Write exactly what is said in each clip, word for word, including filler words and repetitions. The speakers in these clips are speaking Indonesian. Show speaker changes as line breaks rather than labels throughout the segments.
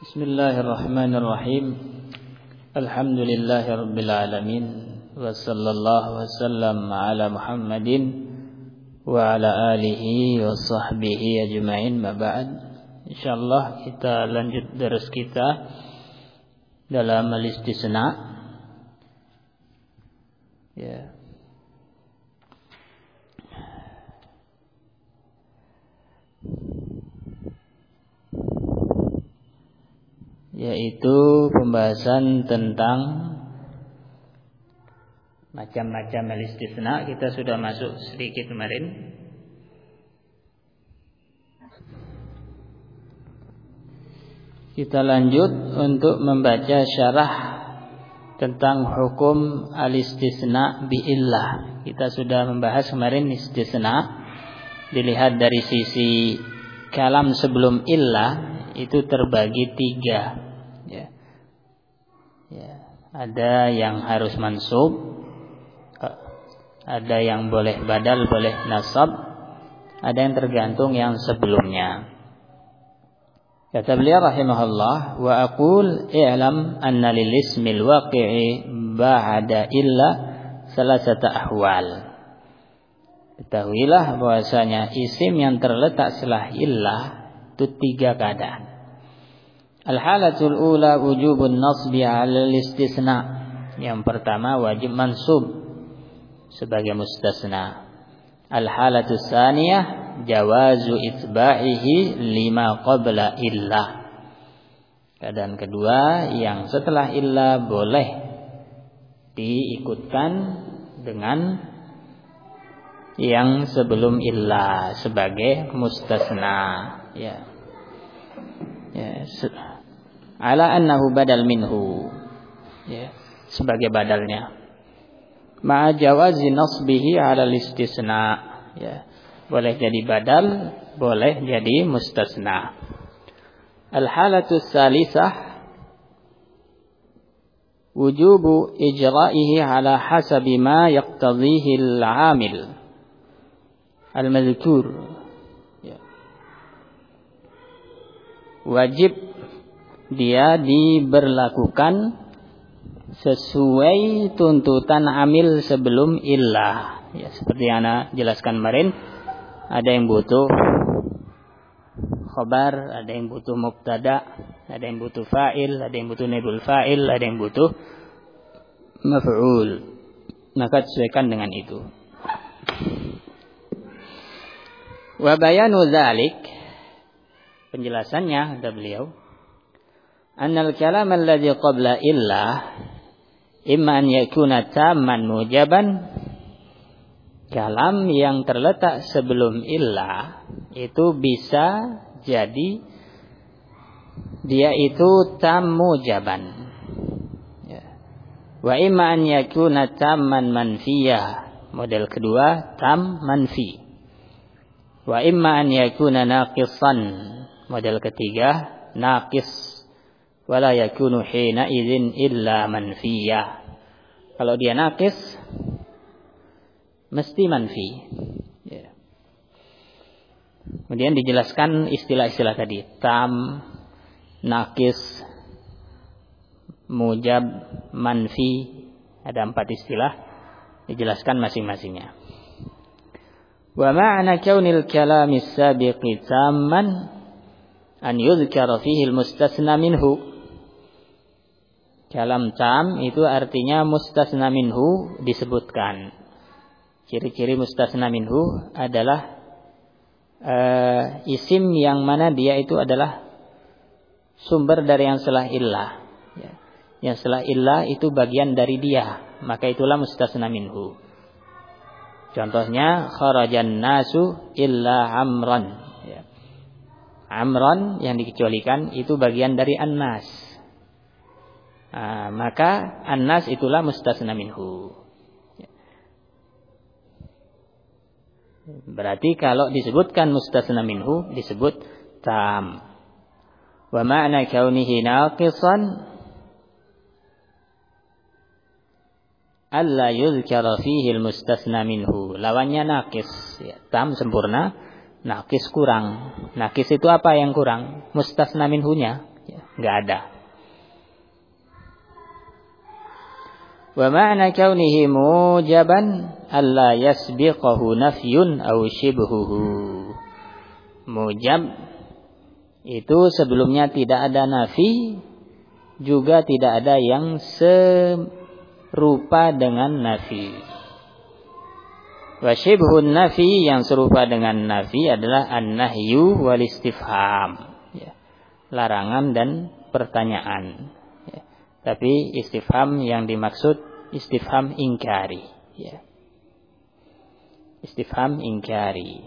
Bismillahirrahmanirrahim. Alhamdulillahirabbil alamin wa sallallahu wasallam ala Muhammadin wa ala alihi wa sahbihi ajma'in. Ma ba'd. Insyaallah kita lanjut deres kita dalam al-istisna. Ya. Yaitu pembahasan tentang macam-macam al-istisna. Kita sudah masuk sedikit kemarin. Kita lanjut untuk membaca syarah tentang hukum al-istisna bi'illah. Kita sudah membahas kemarin istisna. Dilihat dari sisi kalam sebelum illah itu terbagi tiga. Ya. Ya. Ada yang harus mansub, ada yang boleh badal, boleh nasab, ada yang tergantung yang sebelumnya. Kata beliau rahimahullah, wa aqul i'lam anna lil ismil waqi'i ba'da illa salasata ahwal. Ketahuilah bahwasanya isim yang terletak setelah illah itu tiga keadaan. Al-halatul ula wujubun nasbi 'ala al-istisna. Yang pertama wajib mansub sebagai mustasna. Al-halatus tsaniyah jawazu itba'ihi lima qabla illah. Keadaan kedua yang setelah illah boleh diikutkan dengan yang sebelum illah sebagai mustasna. Ya. Ya, ala annahu badal minhu. Ya, sebagai badalnya. Ma'a jawazi nasbihi 'ala al-istisna. Ya. Boleh jadi badal, boleh jadi mustasna. Al-halatus tsalisah wujubu ijra'ihi 'ala hasabi ma yaqtadhihi al-'amil al-madhkur. Ya. Wajib dia diberlakukan sesuai tuntutan amil sebelum illah. Ya, seperti yang ana jelaskan kemarin, ada yang butuh khabar, ada yang butuh mubtada, ada yang butuh fa'il, ada yang butuh naibul fa'il, ada yang butuh maf'ul. Maka sesuaikan dengan itu. Wa bayanu dzalik, penjelasannya kata beliau, annal kalam alladhi qabla illah imma an yakuna tamman mujaban. Kalam yang terletak sebelum illah itu bisa jadi dia itu tam mujaban. Ya. Wa imma an yakuna tamman manfiyah. Model kedua tam manfi. Wa imma an yakuna naqisan. Model ketiga naqis. Wala yakunu hina idzin illa manfiyah. Kalau dia naqis mesti manfi. Ya. Kemudian dijelaskan istilah-istilah tadi. Tam, naqis, mujab, manfi. Ada empat istilah. Dijelaskan masing-masingnya. Wa ma'na kaunil kalamis sabiqi tamman an yudhkara fihi al-mustasna minhu. Kalam tam itu artinya mustasna minhu disebutkan. Ciri-ciri mustasna minhu adalah uh, isim yang mana dia itu adalah sumber dari yang setelah illah. Ya. Yang setelah illah itu bagian dari dia. Maka itulah mustasna minhu. Contohnya kharajan nasu illa amran. Ya. Amran yang dikecualikan itu bagian dari an-nas. Uh, maka an-nas itulah mustasna minhu. Berarti kalau disebutkan mustasna minhu disebut tam. Wa ma'na kaunihi naqisan alla yuzkara fihi al-mustasna minhu. Lawannya naqis, ya, tam sempurna, naqis kurang. Naqis itu apa yang kurang? Mustasna minhunya, ya. enggak ada. Wa ma'na kaunihi mujaban alla yasbiqahu nafyun aw shibhuhu. Mujab itu sebelumnya tidak ada nafi, juga tidak ada yang serupa dengan nafi. Wa shibhun nafi, yang serupa dengan nafi adalah an-nahyu wal istifham, ya, larangan dan pertanyaan. Ya. Tapi istifham yang dimaksud istifham ingkari, ya. Istifham ingkari.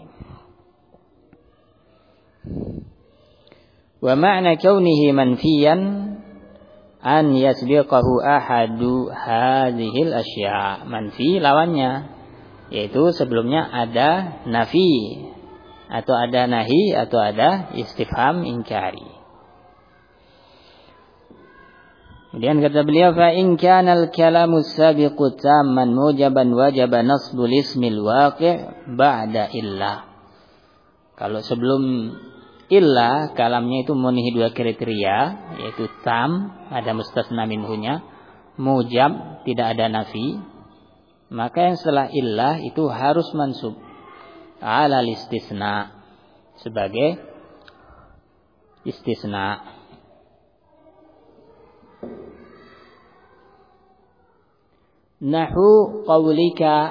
Wa ma'na kaunihi manfiyan an yasbiqahu ahadu hadhil asya. Manfi lawannya, yaitu sebelumnya ada nafi atau ada nahi atau ada istifham ingkari. Kemudian kata beliau, fa in kana al-kalamu sabiqu tamman mujaban wajaba nasbul ismil waqi' ba'da illa. Kalau sebelum illa kalamnya itu memenuhi dua kriteria, yaitu tam, ada mustasna minhunya, mujab, tidak ada nafi, maka yang setelah illa itu harus mansub ala istisna, sebagai istisna. Nahu qaulika,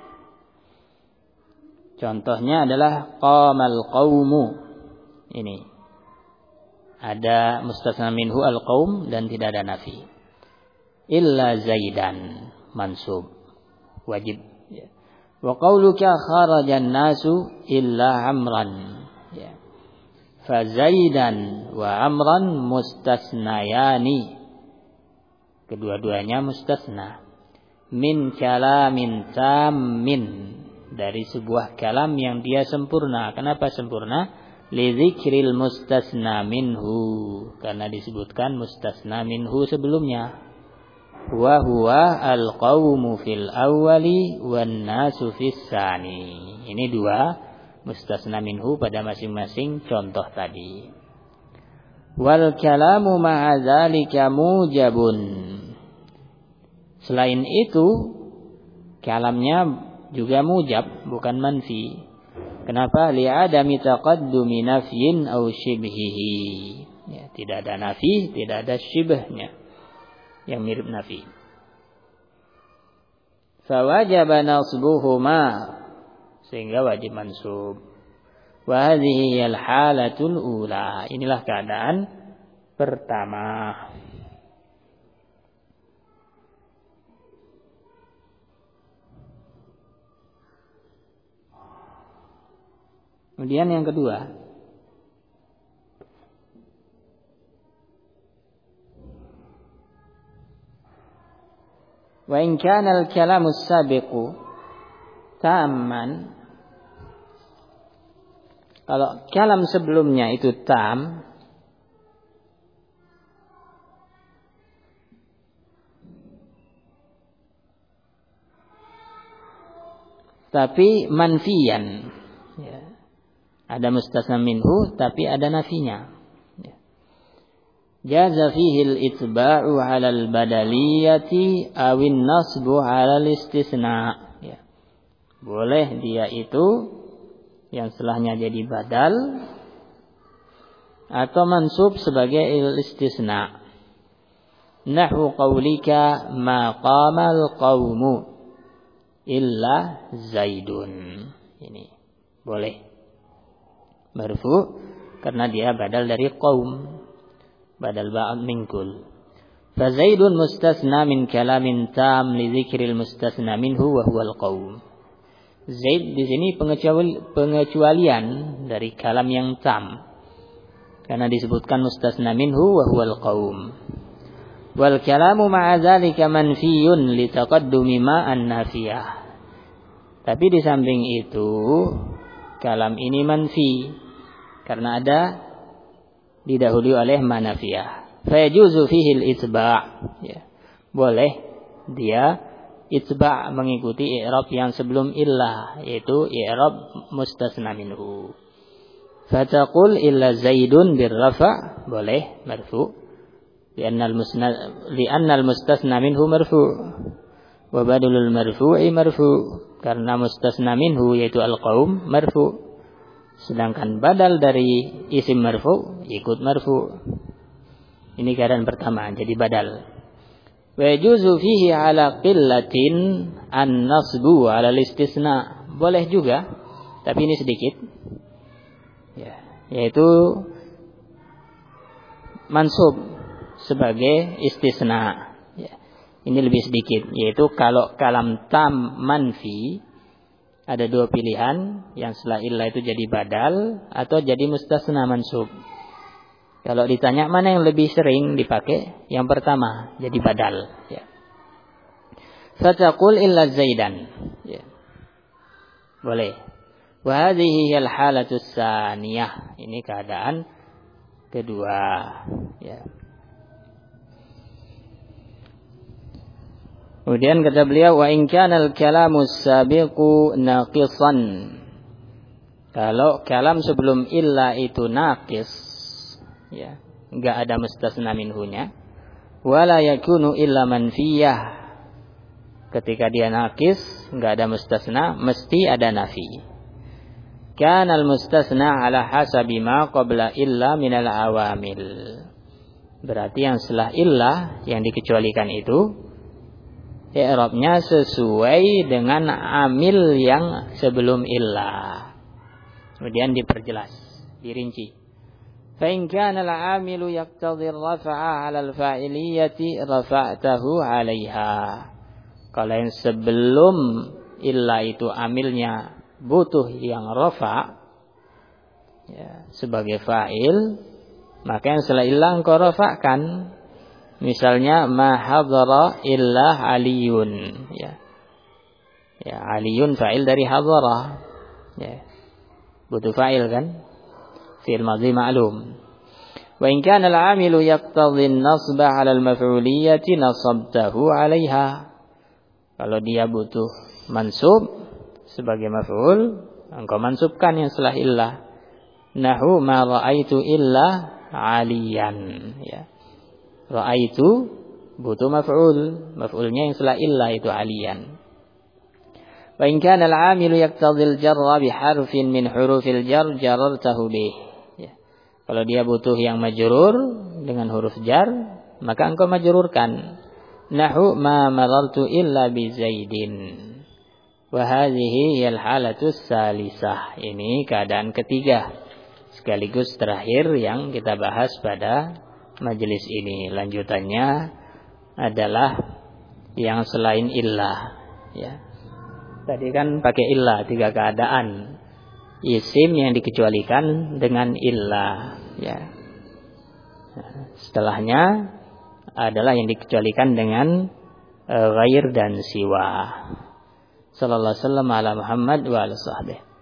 contohnya adalah qamal qaumu. Ini ada mustasna minhu al-qaum dan tidak ada nafi. Illa zaidan, mansub, wajib. Wa qauluka kharajan nasu illa amran. Fa zaidan wa amran mustasnayani. Kedua-duanya mustasna. Min kalamin tammin, dari sebuah kalam yang dia sempurna. Kenapa sempurna? Lidzikril mustasna minhu, karena disebutkan mustasna minhu sebelumnya. Wa huwa al-qaumu fil awwali wan nasu fis tsani. Ini dua mustasna minhu pada masing-masing contoh tadi. Wal kalamu ma'a dzalika mujabun. Selain itu, kalamnya juga mujab, bukan manfi. Kenapa? Li'adami taqaddumi nafyin aw shibhihi. Ya, tidak ada nafi, tidak ada shibhnya yang mirip nafi. Fa wajaba nasbuhuma, sehingga wajib mansub. Wa hadhihi al-halatul ula. Inilah keadaan pertama. Kemudian yang kedua, wa in kana al-kalamu as-sabiqu tamman, kalau kalam sebelumnya itu tam, tapi manfiyan, ya, ada mustasna minhu tapi ada nafinya. Jaza fihi al-itba'u 'ala al-badaliyati awin nasbu 'ala al-istisna. Ya. Boleh dia itu yang setelahnya jadi badal atau mansub sebagai istisna. Nahwu qaulika ma qamal qaumu illa zaidun. Ini boleh marfu karena dia badal dari qaum, badal ba'd minkul. Fa zaidun mustasna min kalamin tam li dzikril mustasna minhu wa huwa al-qaum. Zaid di sini pengecualian dari kalam yang tam karena disebutkan mustasna minhu wa huwa al-qaum. Wal kalamu ma'a dzalika manfiyun li taqaddumi ma an-nafiyah. Tapi di samping itu kalam ini manfi karena ada didahului oleh manafiyah. Fa yajuzu fihi al-itba', ya. Boleh dia itba' mengikuti i'rab yang sebelum illah, yaitu i'rab mustasna minhu. Fa taqul illa zaidun bir rafa', boleh marfu. Li'annal musnad li'annal mustasna minhu marfu' wa badalul marfu'i marfu'. Karena mustasna minhu yaitu al-qaum marfu'. Sedangkan badal dari isim marfu' ikut marfu'. Ini keadaan pertama, jadi badal. Wa yajuzu fihi ala qillatin an-nasbu ala al-istisna. Boleh juga, tapi ini sedikit. Ya, yaitu mansub sebagai istisna. Ya, ini lebih sedikit, yaitu kalau kalam tam manfi ada dua pilihan, yang setelah illah itu jadi badal atau jadi mustasna mansub. Kalau ditanya mana yang lebih sering dipakai, yang pertama jadi badal. Ya. Fataqul illa Zaidan. Ya. Boleh. Wa hadhihi hiyal halatus tsaniyah. Ini keadaan kedua. Ya. Kemudian kata beliau, wa in kana al-kalamu sabiqu naqisan. Kalau kalam sebelum illa itu naqis, ya, enggak ada mustasna minhunya, wala yakunu illa manfiyah. Ketika dia naqis, enggak ada mustasna, mesti ada nafi. Kana al-mustasna ala hasabi ma qabla illa minal awamil. Berarti yang setelah illah yang dikecualikan itu i'rabnya sesuai dengan amil yang sebelum illah. Kemudian diperjelas, dirinci. Fa in kana al-'amilu yaqtadhi ar-raf'a 'ala al-fa'iliyyati rafa'tahu 'alayha. Kalau yang sebelum illah itu amilnya butuh yang rafa, ya, sebagai fa'il, maka yang setelah illah engkau rafa'kan. Misalnya ma hadara illa aliyun, ya. Ya, aliyun fa'il dari hadara. Ya. Butuh fa'il kan? Fi'il madhi ma'lum. Wa in kana al-'amilu yaqtadhi an-nasba 'ala al-maf'uliyyati nasabtahu 'alayha. Kalau dia butuh mansub sebagai maf'ul, engkau mansubkan yang setelah illah. Nahu ma ra'aitu illa 'aliyan, ya. Ra'aitu butuh maf'ul, maf'ulnya yang setelah illah itu 'aliyan. Wa in kana al-'amilu yaqtadhi al-jarra bi harfin min hurufil jar jarartahu bih. Ya. Kalau dia butuh yang majrur dengan huruf jar, maka engkau majrurkan. Nahu ma marartu illa bi Zaidin. Wa hadhihi hiyal halatus salisah. Ini keadaan ketiga sekaligus terakhir yang kita bahas pada majelis ini. Lanjutannya adalah yang selain illah, ya. Tadi kan pakai illah tiga keadaan. Isim yang dikecualikan dengan illah, ya. Nah, setelahnya adalah yang dikecualikan dengan uh, ghair dan siwa. Sallallahu alaihi wasallam ala Muhammad wa ala sahbihi.